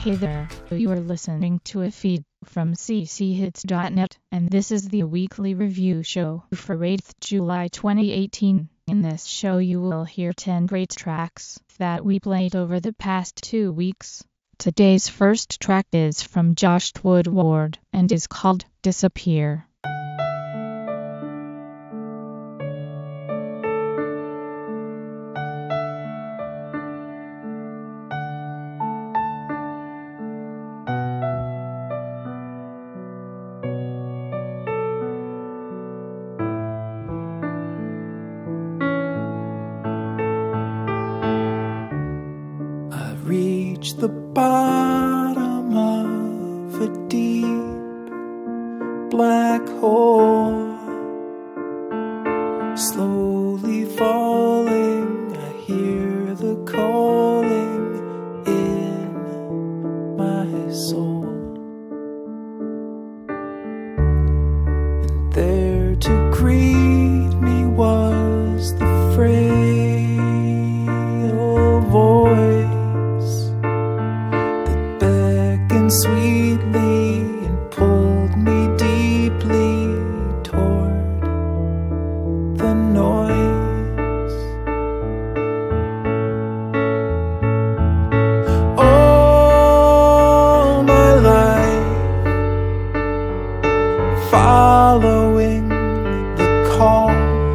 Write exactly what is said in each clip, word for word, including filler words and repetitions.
Hey there, you are listening to a feed from c c hits dot net, and this is the weekly review show for eighth of July twenty eighteen. In this show you will hear ten great tracks that we played over the past two weeks. Today's first track is from Josh Woodward and is called Disappear. Reach the bottom of a deep black hole, slowly falling. I hear the calling in my soul, and there to greet me was the frail voice sweetly and pulled me deeply toward the noise. All my life following the call,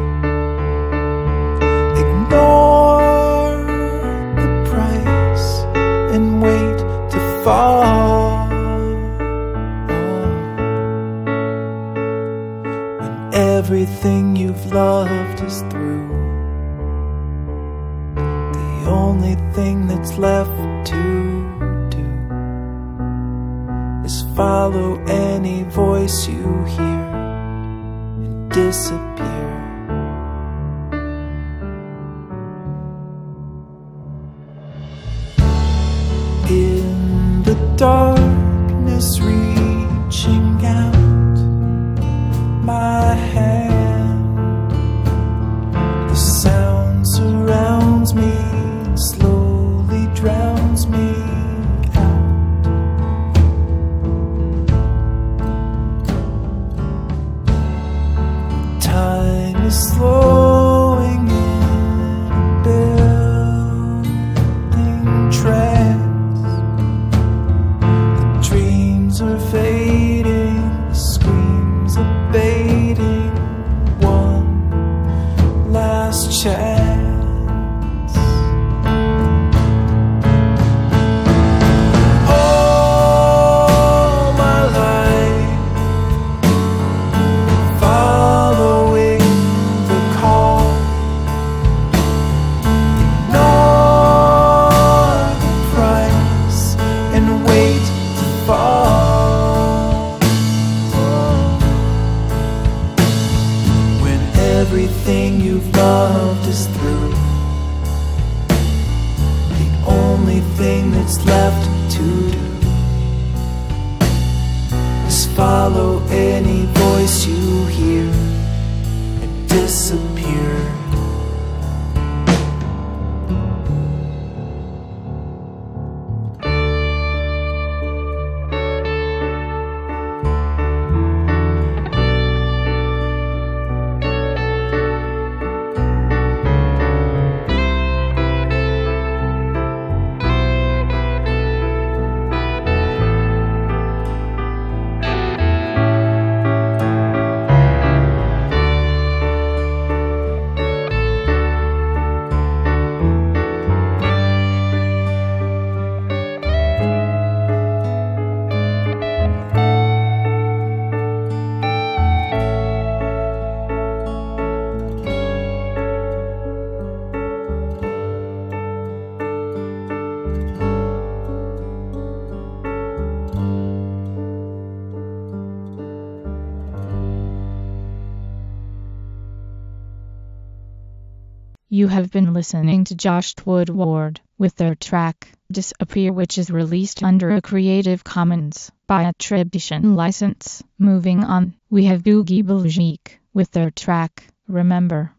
ignore the price and wait to fall. Everything you've loved is through. The only thing that's left to do is follow any voice you hear and disappear. In the darkness, reaching out my hand, the sound surrounds me and slowly drowns me out. Time is slowing in, building tracks. The dreams are fading, the screams are baiting, one last chance. All my life following the call, ignore the price and wait to fall. Everything you've loved is through. The only thing that's left to do is follow any voice you hear and disappear. You have been listening to Josh Woodward with their track Disappear, which is released under a Creative Commons by attribution license. Moving on, we have Boogie Belgique with their track Remember.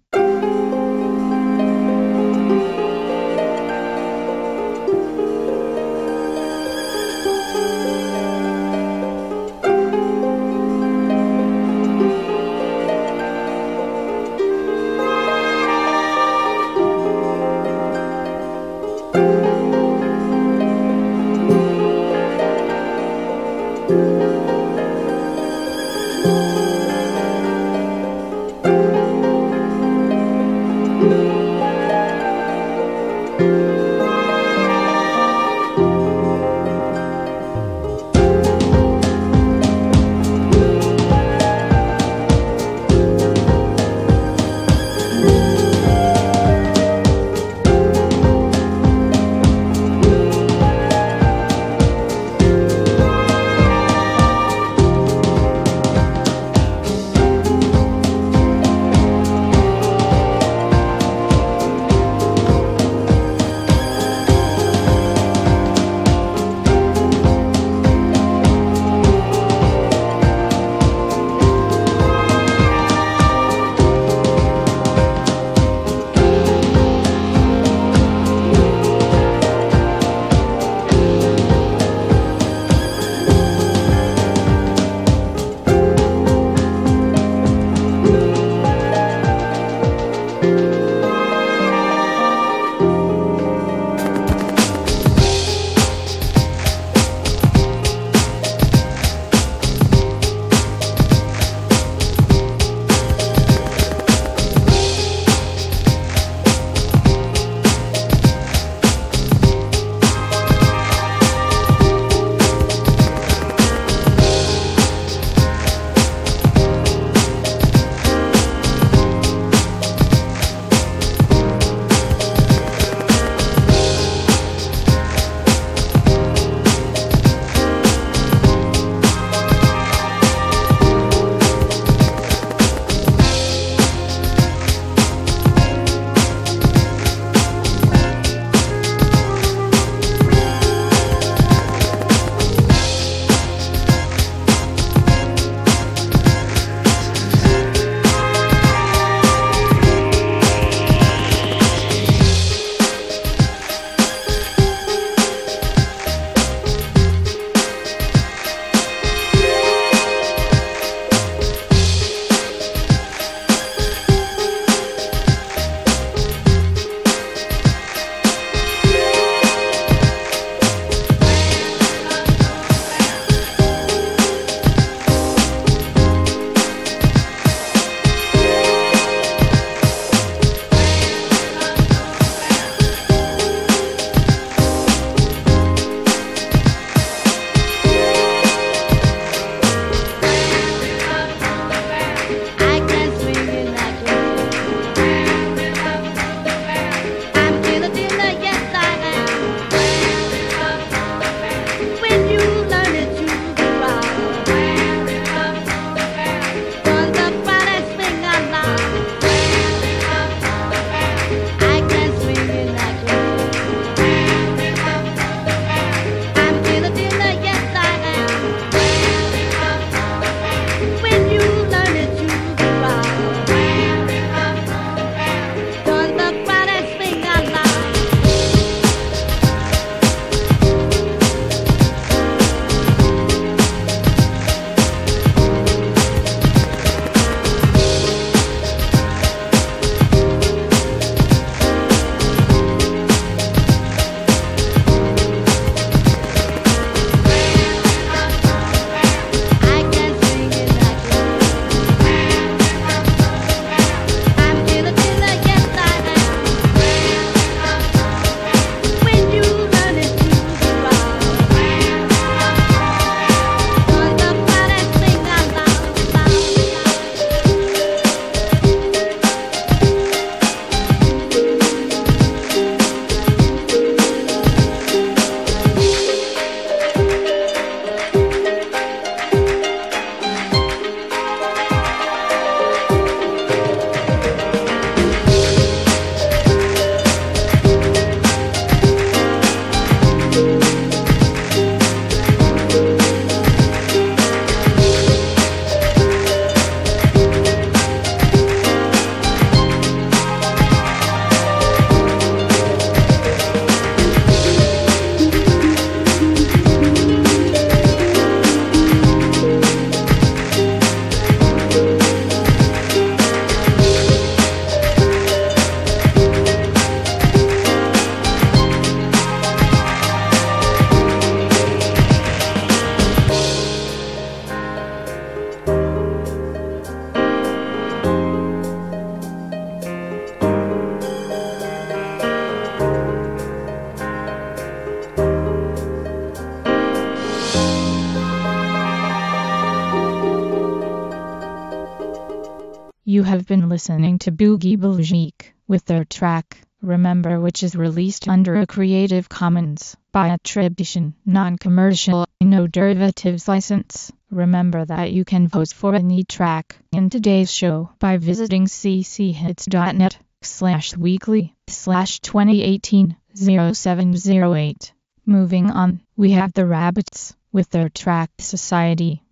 listening to Boogie Belgique with their track Remember, which is released under a Creative Commons by attribution, non-commercial, no derivatives license. Remember that you can vote for any track in today's show by visiting cchits.net slash weekly slash 2018 0708. Moving on, we have the Rabbits with their track Society.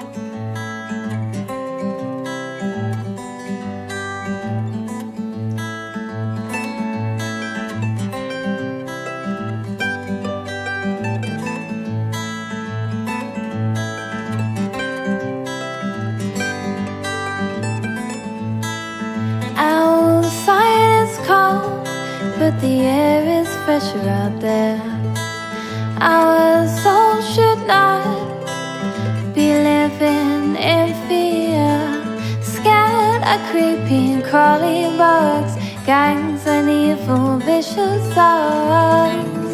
But the air is fresher out there. Our soul should not be living in fear. Scared of creeping, crawling bugs, gangs and evil vicious dogs.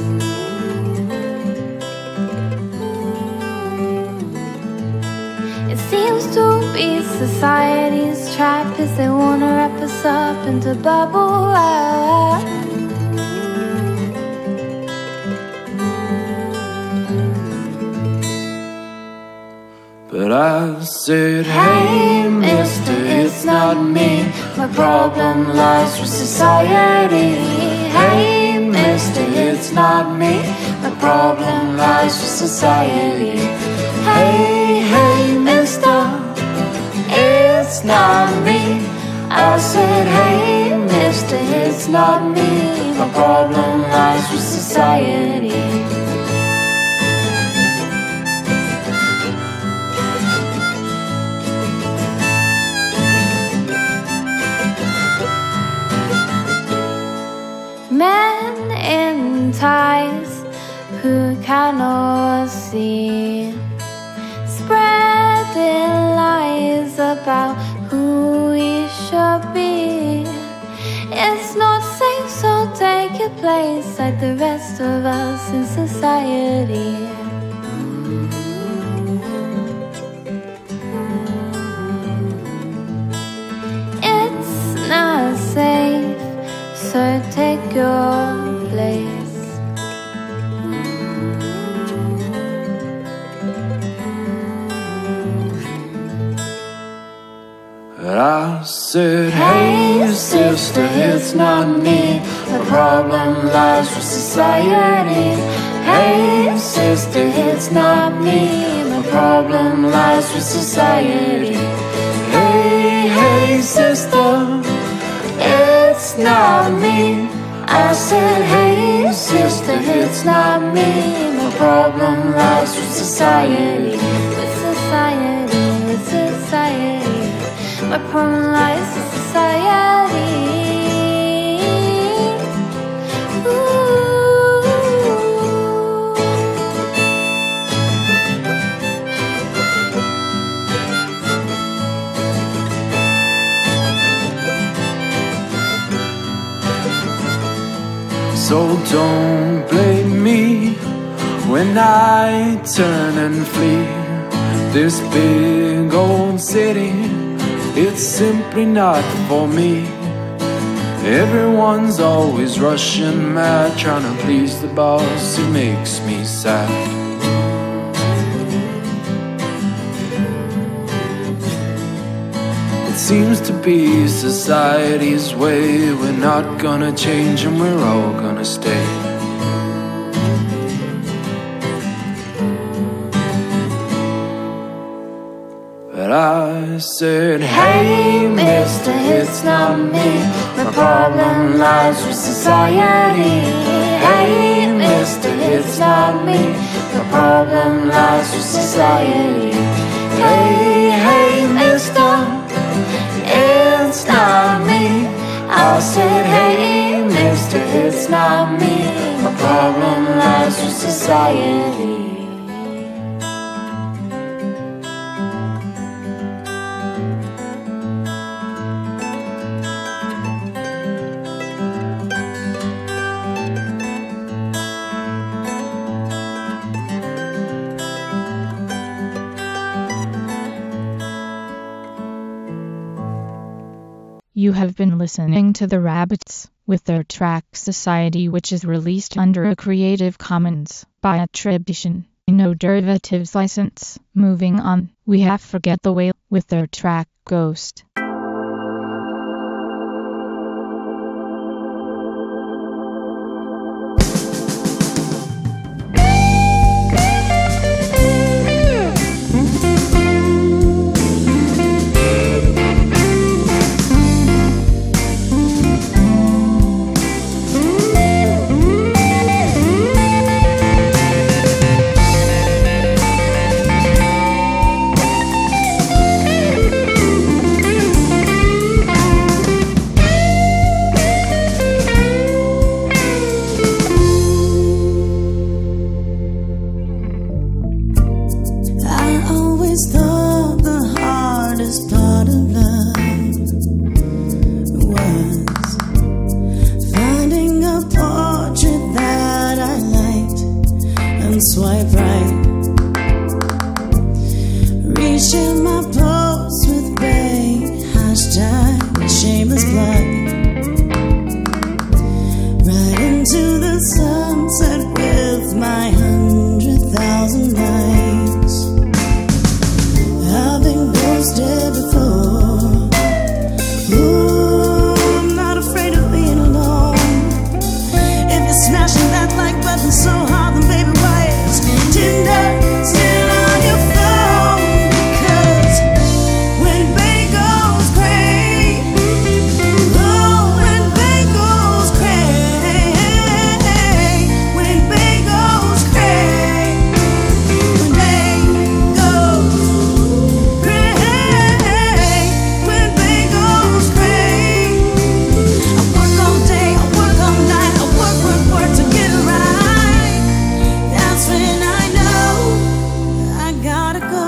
It seems to be society's trap as they wanna wrap us up into bubble wrap. But I said, hey mister, it's not me. My problem lies with society. Hey mister, it's not me. My problem lies with society. Hey, hey mister, it's not me. I said, hey mister, it's not me. My problem lies with society. Men in ties who cannot see, spreading lies about who we should be. It's not safe, so take your place like the rest of us in society. It's not safe, so take your place. I said, hey sister, it's not me. The problem lies with society. Hey sister, it's not me. The problem lies with society. Hey, hey sister, it's not me. I said, hey sister, it's not me. My problem lies with society. With society, with society. My problem lies with society. So don't blame me when I turn and flee this big old city. It's simply not for me. Everyone's always rushing mad, trying to please the boss. It makes me sad. It seems to be society's way. We're not gonna change and we're all gonna stay. But I said, hey mister, it's not me. My problem lies with society. Hey mister, it's not me. My problem lies with society. Hey, hey mister, it's not me. I said, hey mister, it's not me. My problem lies with society. You have been listening to The Rabbits with their track Society, which is released under a Creative Commons by attribution, no derivatives license. Moving on, we have Forget the Way with their track Ghost. Swipe right, reshare my posts with Bay, hashtag shameless plug, right into the sunset with my hundred thousand likes. I've been ghosted before. Ooh, I'm not afraid of being alone. If you're smashing that like button so hard, then baby, why is Tinder still on your phone? 'Cause when Bay goes cray, oh, when Bay goes cray, when Bay goes cray, when Bay goes cray, when Bay goes cray. I work all day, I work all night, I work, work, work to get it right. That's when I know I gotta go.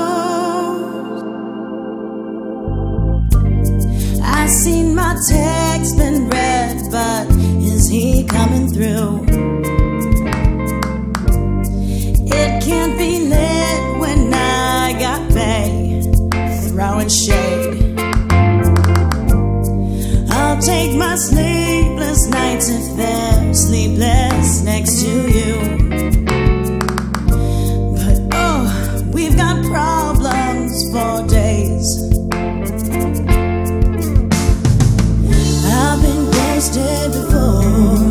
I seen my text been read, but is he coming through? It can't be lit when I got Bay throwing shade. I'll take my sleepless nights if they're sleepless next to you. But oh, we've got problems for days. I've been ghosted before.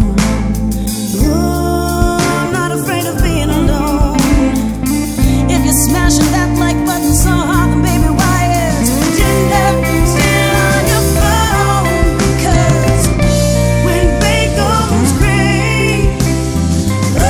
Ooh, I'm not afraid of being alone. If you're smashing that like button so hard, then baby, why is Tinder still on your phone? 'Cause when Bay goes cray,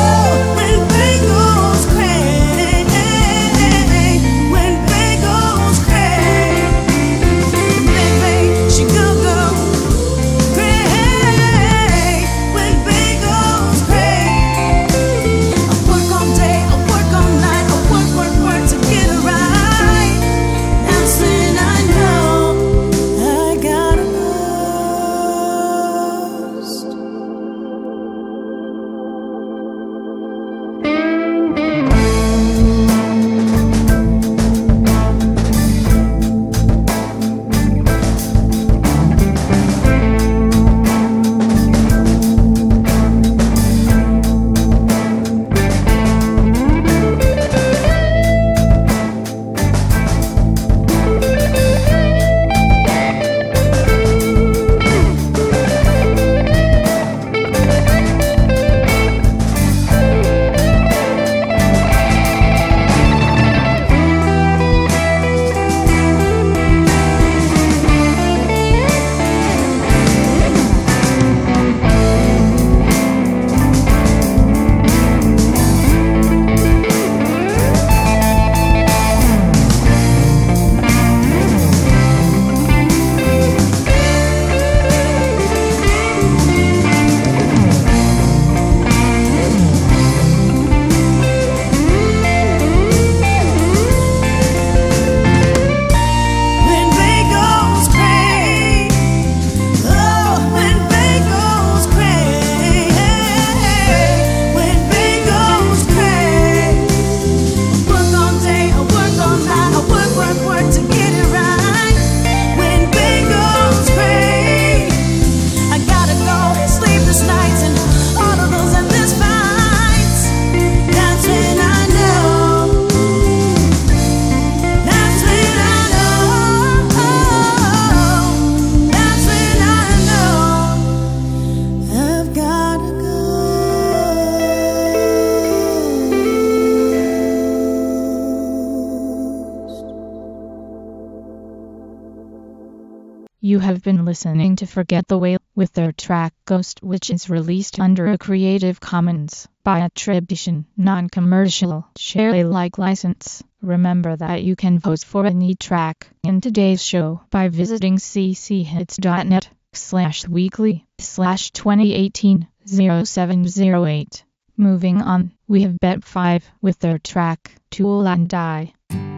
have been listening to Forget the Whale with their track Ghost, which is released under a Creative Commons by attribution, non-commercial, share Alike license. Remember that you can vote for any track in today's show by visiting cchits.net slash weekly slash 2018 0708. Moving on, we have Bet five with their track Tool and Die.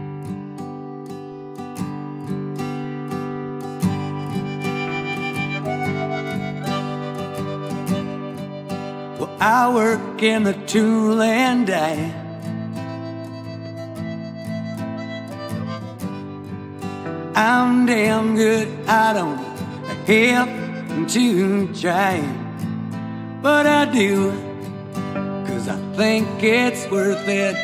Well, I work in the tool and die. I'm damn good, I don't have to try, but I do, 'cause I think it's worth it.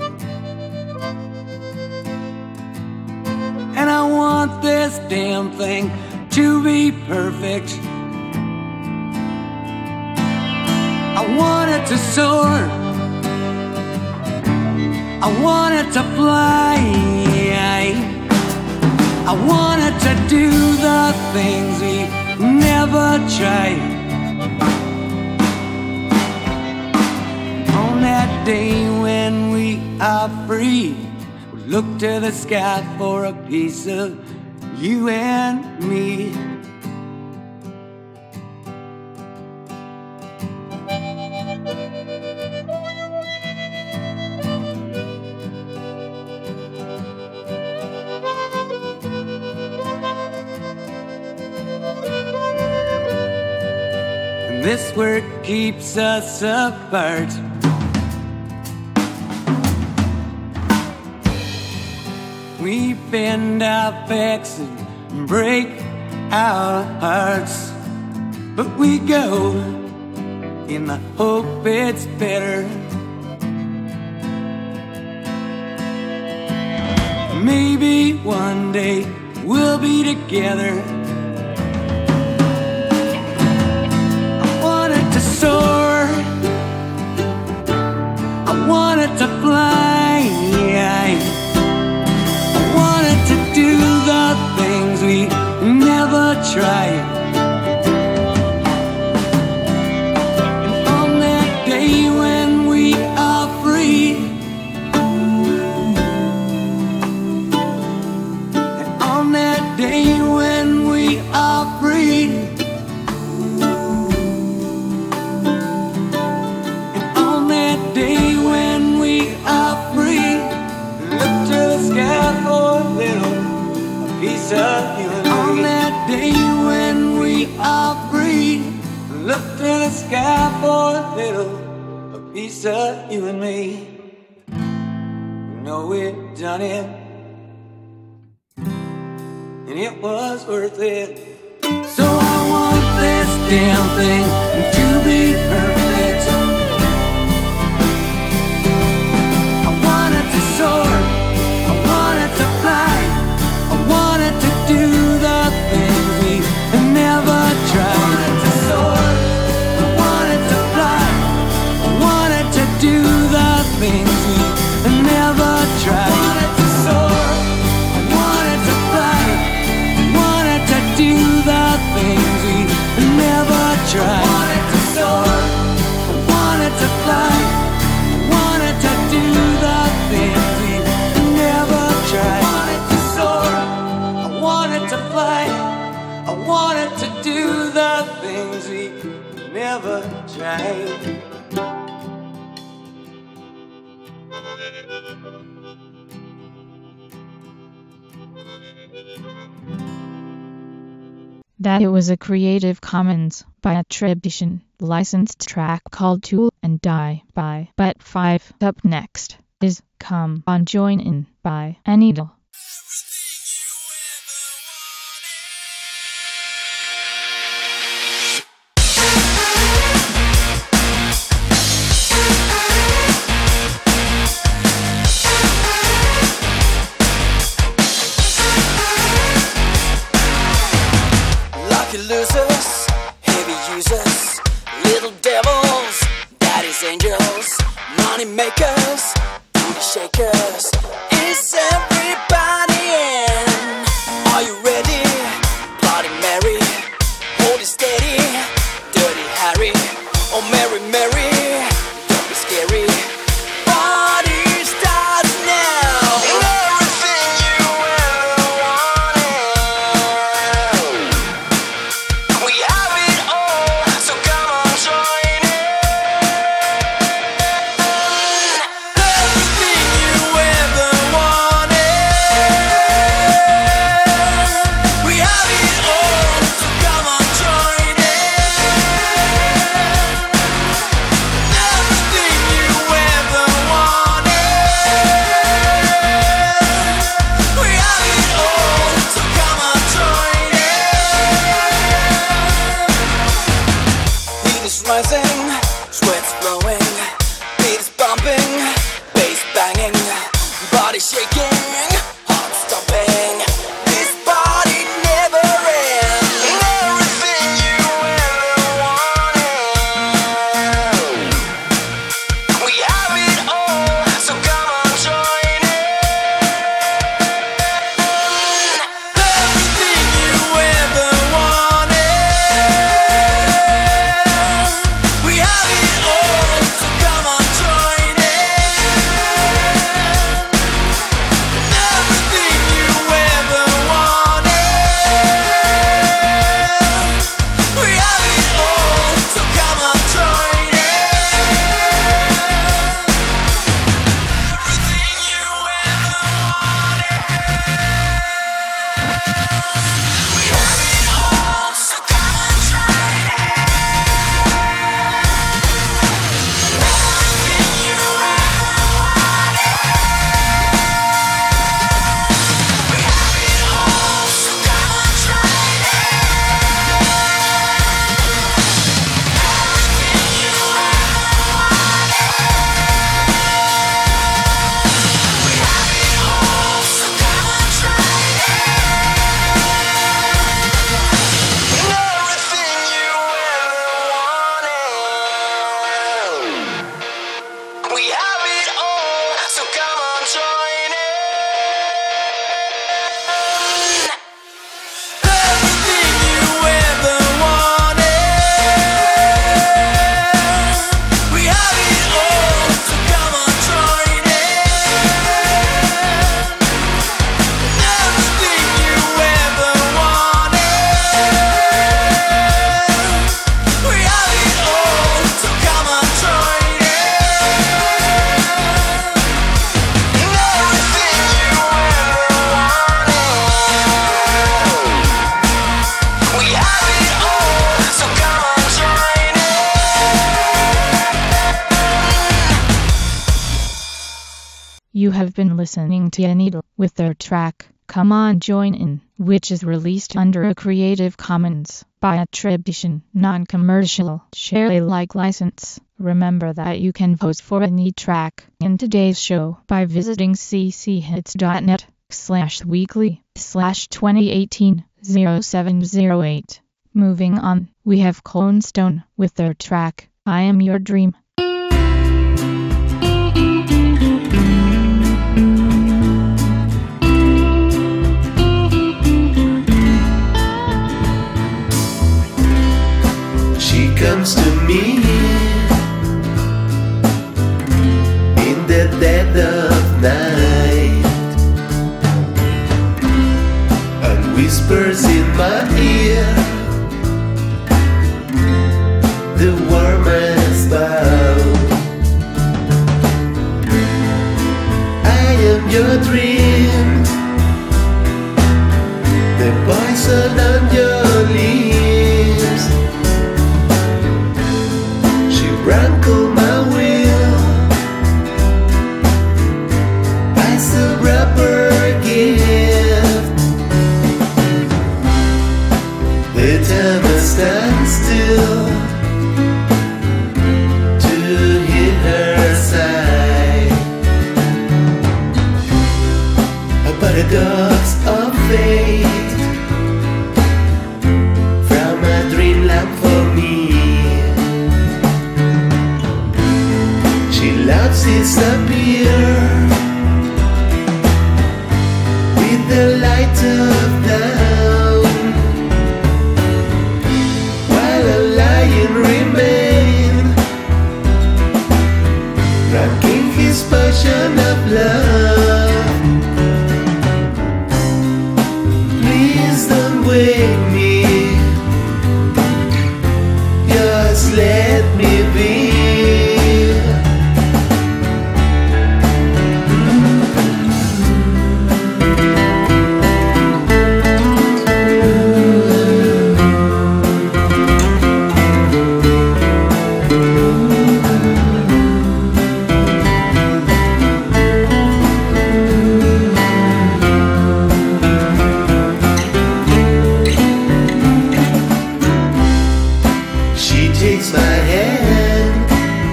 And I want this damn thing to be perfect. I want it to soar, I want it to fly, I wanted to do the things we never tried. On that day when we are free, we look to the sky for a piece of you and me. This work keeps us apart. We bend our backs and break our hearts, but we go in the hope it's better. Maybe one day we'll be together. Soar, I wanted to fly, I wanted to do the things we never tried. And on that day when we are free, and on that day when we are free, on that day when we are free, look to the sky for a little, a piece of you and me. We know we've done it, and it was worth it. So I want this damn thing to be perfect. I want it to soar, I want it to fly, I wanted to do the things we never tried. I wanted to soar, I wanted to fly, I wanted to do the things we never tried. I wanted to soar, I wanted to fly, I wanted to do the things we never tried. I wanted to soar, I wanted to fly, I wanted to do the things we never tried. I wanted to soar, I wanted to fly, I wanted to do the things we never tried. That it was a Creative Commons by attribution, licensed track called Tool and Die by Bet five. Up next is Come On Join In by Anidal. Losers, heavy users, little devils, daddy's angels, money makers, booty shakers. Is everybody in? Are you ready? Bloody Mary. Katie, Dirty Harry, oh Mary Mary, don't be scary. Party starts now. Everything you ever wanted, we have it all, so come on, join in. Everything you ever wanted, we have it all, so come on, join in. Everything you ever wanted, we have it all, so come on, join in. Heat is rising, sweat's flowing, beat is bumping, bass banging, body shaking, heart stomping. This party never ends. Everything you ever wanted, we have it all, so come on, join in. Everything you ever wanted, we have it all, so come on, join in. Everything you ever wanted, we have it all, so come on, join in. Everything you ever wanted, we have it all, so come on, join in. Everything you ever wanted, we have it all, so come on, join in. Everything you ever wanted, we have it all, so come on, join in. Everything you ever wanted, we have it all, so come on, join in. Everything you ever wanted, we have it all, so come on, join in. You have been listening to Needle with their track, Come On Join In, which is released under a Creative Commons by attribution, non-commercial, share Alike license. Remember that you can vote for any track in today's show by visiting cchits.net slash weekly slash 2018 0708. Moving on, we have Clone Stone with their track, I Am Your Dream. She comes to me in the dead of night and whispers in my ear the warmest bow. I am your dream, the poison on your lips. She rankled my will. I still wrap her gift. The time I stand still to hear her sigh. A paradox of fate from a dreamland for me. She loves disappear with the light of dawn. takes my hand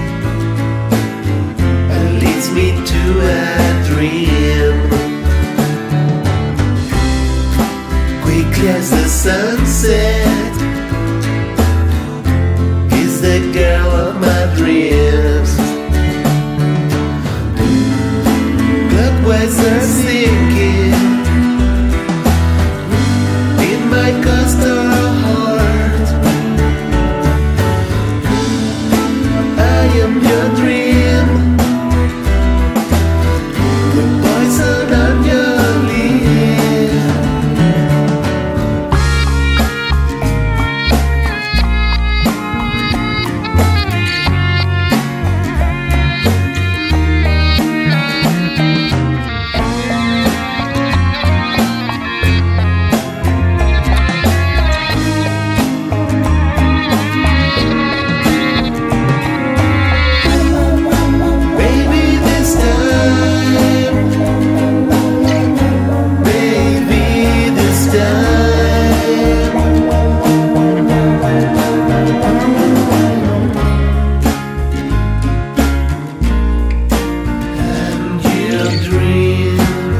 and leads me to a dream. Quickly as the sunset is the girl of my dreams. Clockwise are sinking in my coastal heart. I am your dream, the poison on your lips. Baby, this time, baby, this time, and your dream.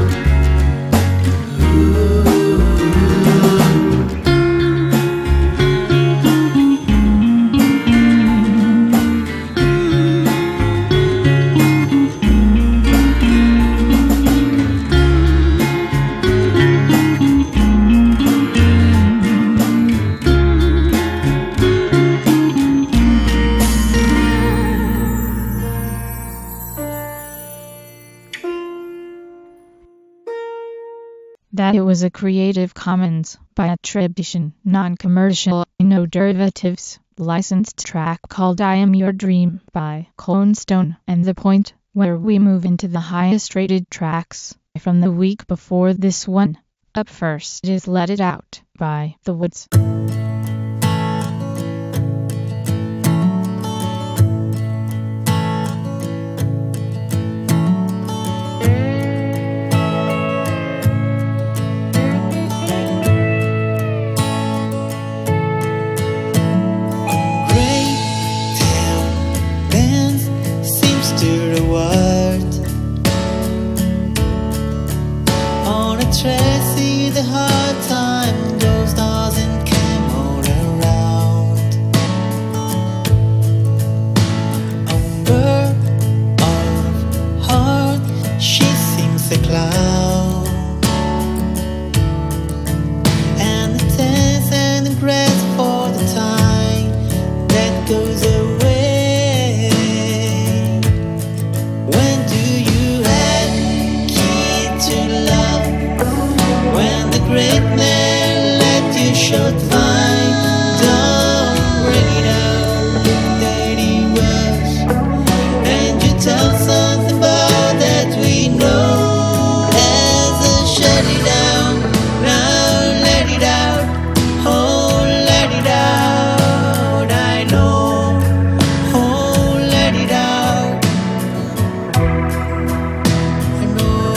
That it was a Creative Commons by attribution, non-commercial, no derivatives, licensed track called I Am Your Dream by Clone Stone, and the point where we move into the highest rated tracks from the week before this one. Up first is Let It Out by The Woods. Great town bends seems to the world. On a Tracy, the hard time goes doesn't come all around. Umber of heart, she seems a cloud. And the tense and the grass for the time that goes away. When do you have key to love? When the great man let you should find. Don't bring it out that he was. And you tell something about that we know. As a shut it down, now let it out. Oh, let it out. I know. Oh, let it out. I know.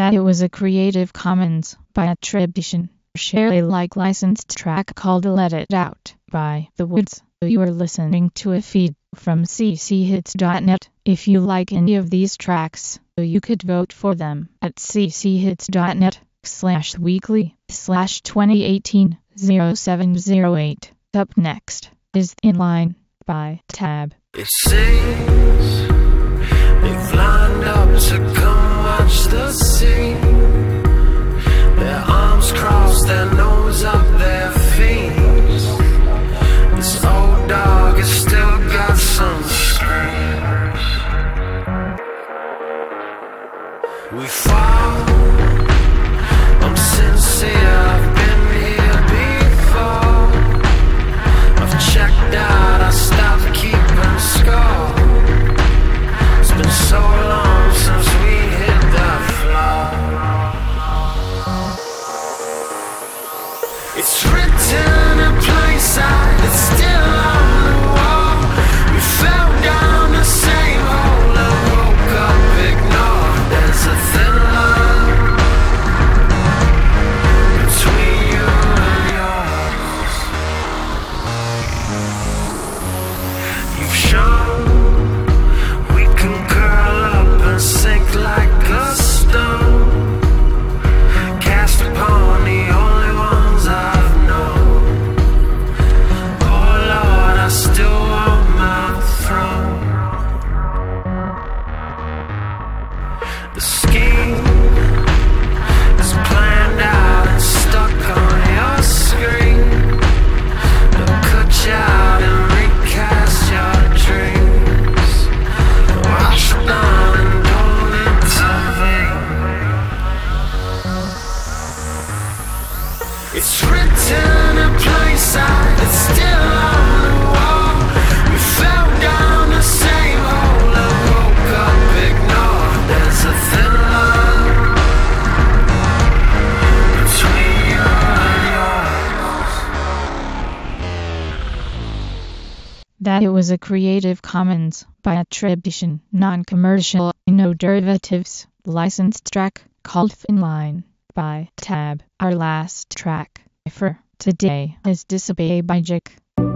That it was a Creative Commons by attribution, share Alike licensed track called Let It Out by The Woods. You are listening to a feed from c c hits dot net. If you like any of these tracks, you could vote for them at c c hits dot net slash weekly slash twenty eighteen oh seven oh eight. Up next is In Line by Tab. It seems they've lined up to come watch the scene. Their arms crossed, their nose up their feet. This old dog has still got some screams. We fall, I'm sincere, I've been here before. I've checked out, I stopped keeping score. It's been so long since we hit the floor. It's written in plain sight, it's still on the wall. We fell down the same hole and woke up ignored. There's a thin line between you and yours. You've shown we can curl up and sink like a stone, cast upon the only ones I've known. Oh Lord, I still want my throne. The scheme is planned out and stuck on your screen. They'll cut you out and recast your dreams. Wash down and don't intervene. It's written in plain sight, it's still on the wall. We fell down the same hole and woke up ignored. There's a thin line between you and yours. That it was a Creative Commons by attribution, non-commercial, no derivatives, licensed track called In Line by Tab. Our last track for today is Disobey by Jick.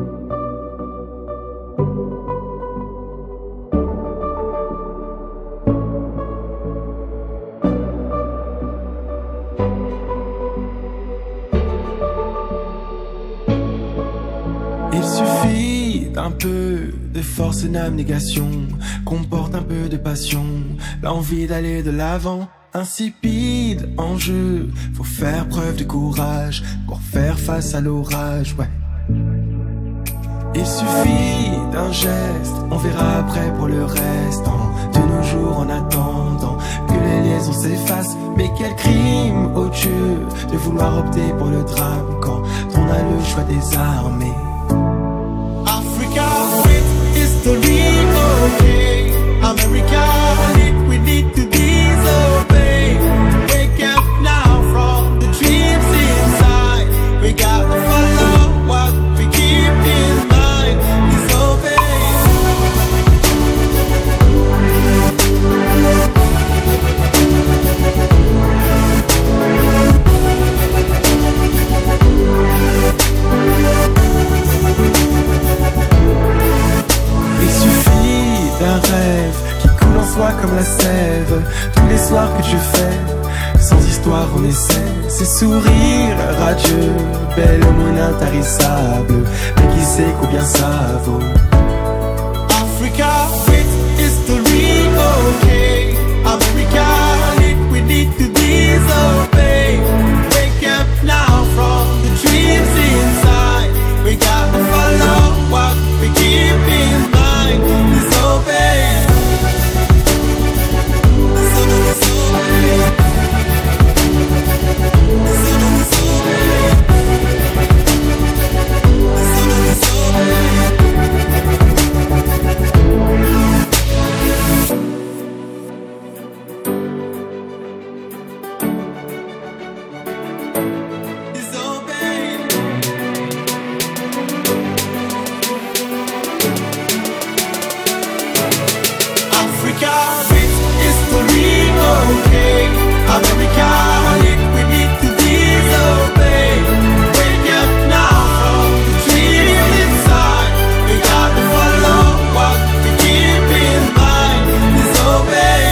Il suffit d'un peu de force et d'abnégation, qu'on porte un peu de passion, l'envie d'aller de l'avant. Insipide en jeu, faut faire preuve de courage pour faire face à l'orage, ouais. Il suffit d'un geste, on verra après pour le reste. De nos jours en attendant que les liaisons s'effacent. Mais quel crime odieux de vouloir opter pour le drame quand on a le choix des armées. Africa with history, okay. America lit, we need to disobey. Wake up now from the dreams inside. We got to follow what we keep in mind. Disobey. Il suffit d'un rêve qui coule en soi comme la sève. Tous les soirs que tu fais, sans histoire on essaie. Ces sourires radieux, belle aumône intarissable. Mais qui sait combien ça vaut. Africa with history, okay. America lit, we need to disobey. Wake up now from the dreams inside. We got to follow what we keep in mind. Disobey. Disobey. of every Catholic we need to disobey. Wake up now from the dream inside. We got to follow what we keep in mind. Disobey.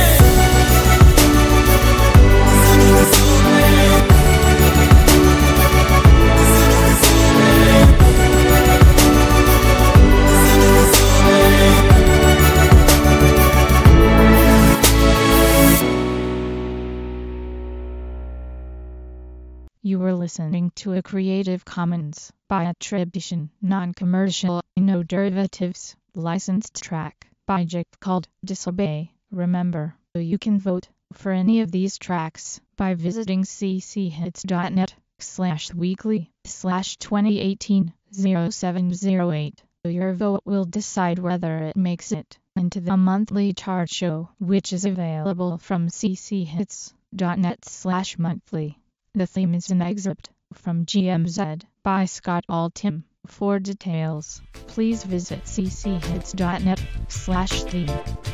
You were listening to a Creative Commons by attribution, non-commercial, no derivatives, licensed track by Jake called Disobey. Remember, you can vote for any of these tracks by visiting cchits.net slash weekly slash 2018 0708. Your vote will decide whether it makes it into the monthly chart show, which is available from cchits.net slash monthly. The theme is an excerpt from G M Z by Scott Altham. For details, please visit cchits.net slash theme.